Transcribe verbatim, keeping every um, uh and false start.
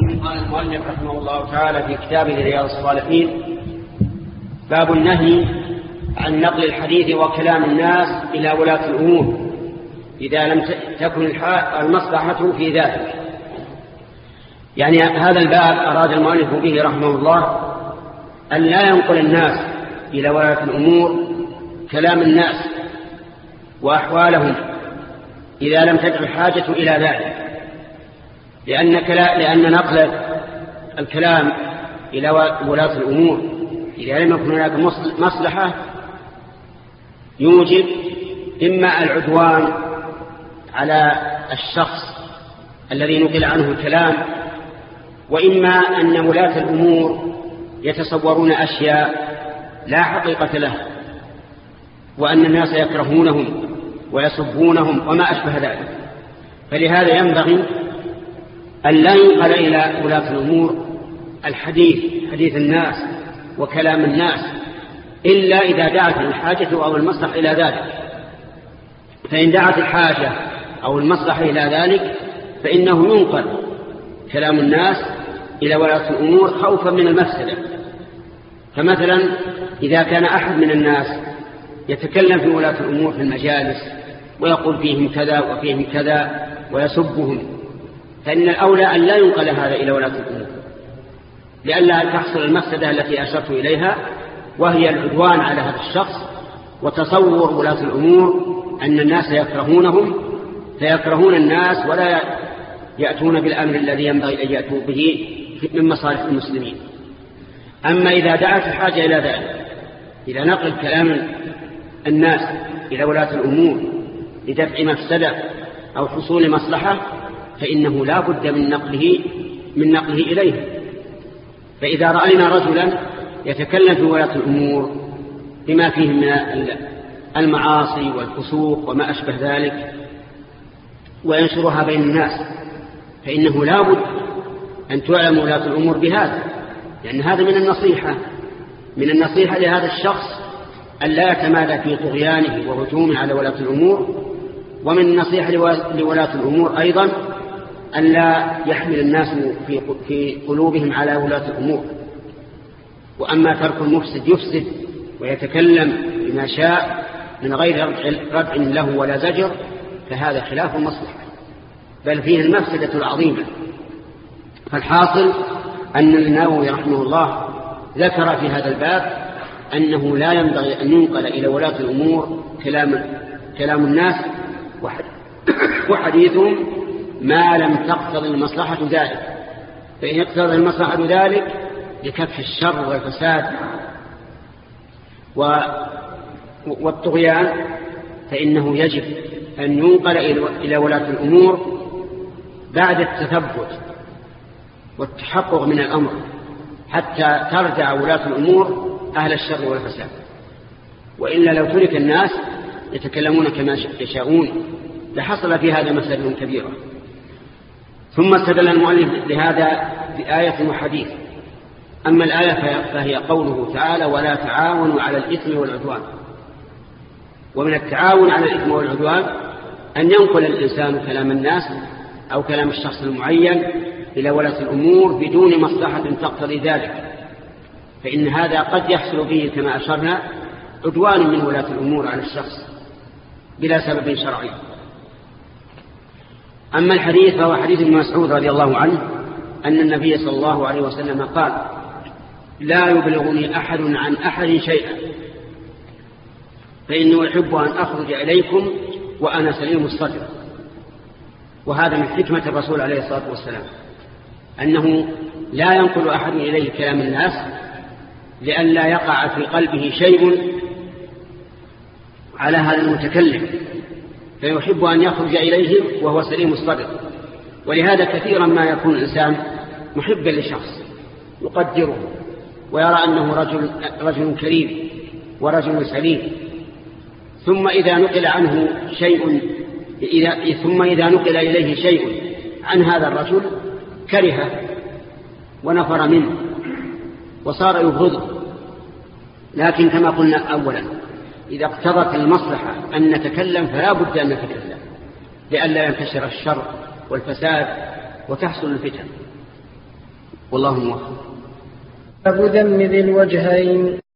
قال المؤلف رحمه الله تعالى في كتابه رياض الصالحين: باب النهي عن نقل الحديث وكلام الناس إلى ولاة الأمور إذا لم تكن المصلحة في ذلك. يعني هذا الباب أراد المؤلف به رحمه الله أن لا ينقل الناس إلى ولاة الأمور كلام الناس وأحوالهم إذا لم تدع الحاجة إلى ذلك، لأن, لأن نقل الكلام إلى ولاة الأمور إذا لم يكن هناك مصلحة يوجب إما العدوان على الشخص الذي نقل عنه الكلام، وإما أن ولاة الأمور يتصورون أشياء لا حقيقة لها، وأن الناس يكرهونهم ويسبونهم وما أشبه ذلك. فلهذا ينبغي أن لا ينقل إلى ولاة الأمور الحديث حديث الناس وكلام الناس إلا إذا دعت الحاجة أو المصلحة إلى ذلك. فإن دعت الحاجة أو المصلحة إلى ذلك فإنه ينقل كلام الناس إلى ولاة الأمور خوفا من المفسدة. فمثلا إذا كان أحد من الناس يتكلم في ولاة الأمور في المجالس ويقول فيهم كذا وفيهم كذا ويسبهم، فإن الأولى أن لا ينقل هذا إلى ولاة الأمور لئلا تحصل المفسدة التي أشرت إليها، وهي العدوان على هذا الشخص وتصور ولاة الأمور أن الناس يكرهونهم فيكرهون الناس ولا يأتون بالأمر الذي ينبغي أن يأتوا به من مصالح المسلمين. أما إذا دعت الحاجة إلى ذلك، إذا نقل كلام الناس إلى ولاة الأمور لدفع مفسدة أو حصول مصلحة فإنه لا بد من نقله من نقله إليه. فإذا رأينا رجلا يتكلم في ولاة الأمور بما فيه من المعاصي والفسوق وما أشبه ذلك وينشرها بين الناس فإنه لا بد أن تعلم ولاة الأمور بهذا، لأن هذا من النصيحة من النصيحة لهذا الشخص أن لا يتمادى في طغيانه وهجومه على ولاة الأمور، ومن النصيحة لولاة الأمور أيضا أن لا يحمل الناس في قلوبهم على ولاة الأمور. وأما ترك المفسد يفسد ويتكلم بما شاء من غير ردع له ولا زجر فهذا خلاف المصلحة، بل فيه المفسدة العظيمة. فالحاصل أن النووي رحمه الله ذكر في هذا الباب أنه لا ينبغي أن ينقل إلى ولاة الأمور كلام, كلام الناس وحديثهم ما لم تقتضي المصلحة ذلك. فإن اقتضى المصلحة ذلك لكف الشر والفساد والطغيان فإنه يجب أن ينقل إلى ولاة الأمور بعد التثبت والتحقق من الأمر حتى ترجع ولاة الأمور أهل الشر والفساد. وإلا لو ترك الناس يتكلمون كما يشاءون لحصل في هذا مسألة كبيرة. ثم استدل المؤلف لهذا بآية وحديث. أما الآية فهي قوله تعالى: ولا تعاونوا على الإثم والعدوان. ومن التعاون على الإثم والعدوان أن ينقل الإنسان كلام الناس أو كلام الشخص المعين إلى ولاة الأمور بدون مصلحة تقتضي ذلك، فإن هذا قد يحصل به كما أشرنا عدوان من ولاة الأمور على الشخص بلا سبب شرعي. أما الحديث فهو حديث ابن مسعود رضي الله عنه أن النبي صلى الله عليه وسلم قال: لا يبلغني أحد عن أحد شيئا فإنه يحب أن أخرج إليكم وأنا سليم الصدر. وهذا من حكمة الرسول عليه الصلاة والسلام أنه لا ينقل أحد إليه كلام الناس لئلا يقع في قلبه شيء على هذا المتكلم فيحب أن يخرج إليه وهو سليم الصدر. ولهذا كثيرا ما يكون الإنسان محبا لشخص يقدره ويرى أنه رجل, رجل كريم ورجل سليم، ثم إذا نقل عنه شيء إذا ثم إذا نقل إليه شيء عن هذا الرجل كرهه ونفر منه وصار يبغضه. لكن كما قلنا أولا إذا اقتضت المصلحة أن نتكلم فلا بد أن نتكلم لئلا ينتشر الشر والفساد وتحصل الفتن. والله موفق. باب ذم ذي الوجهين.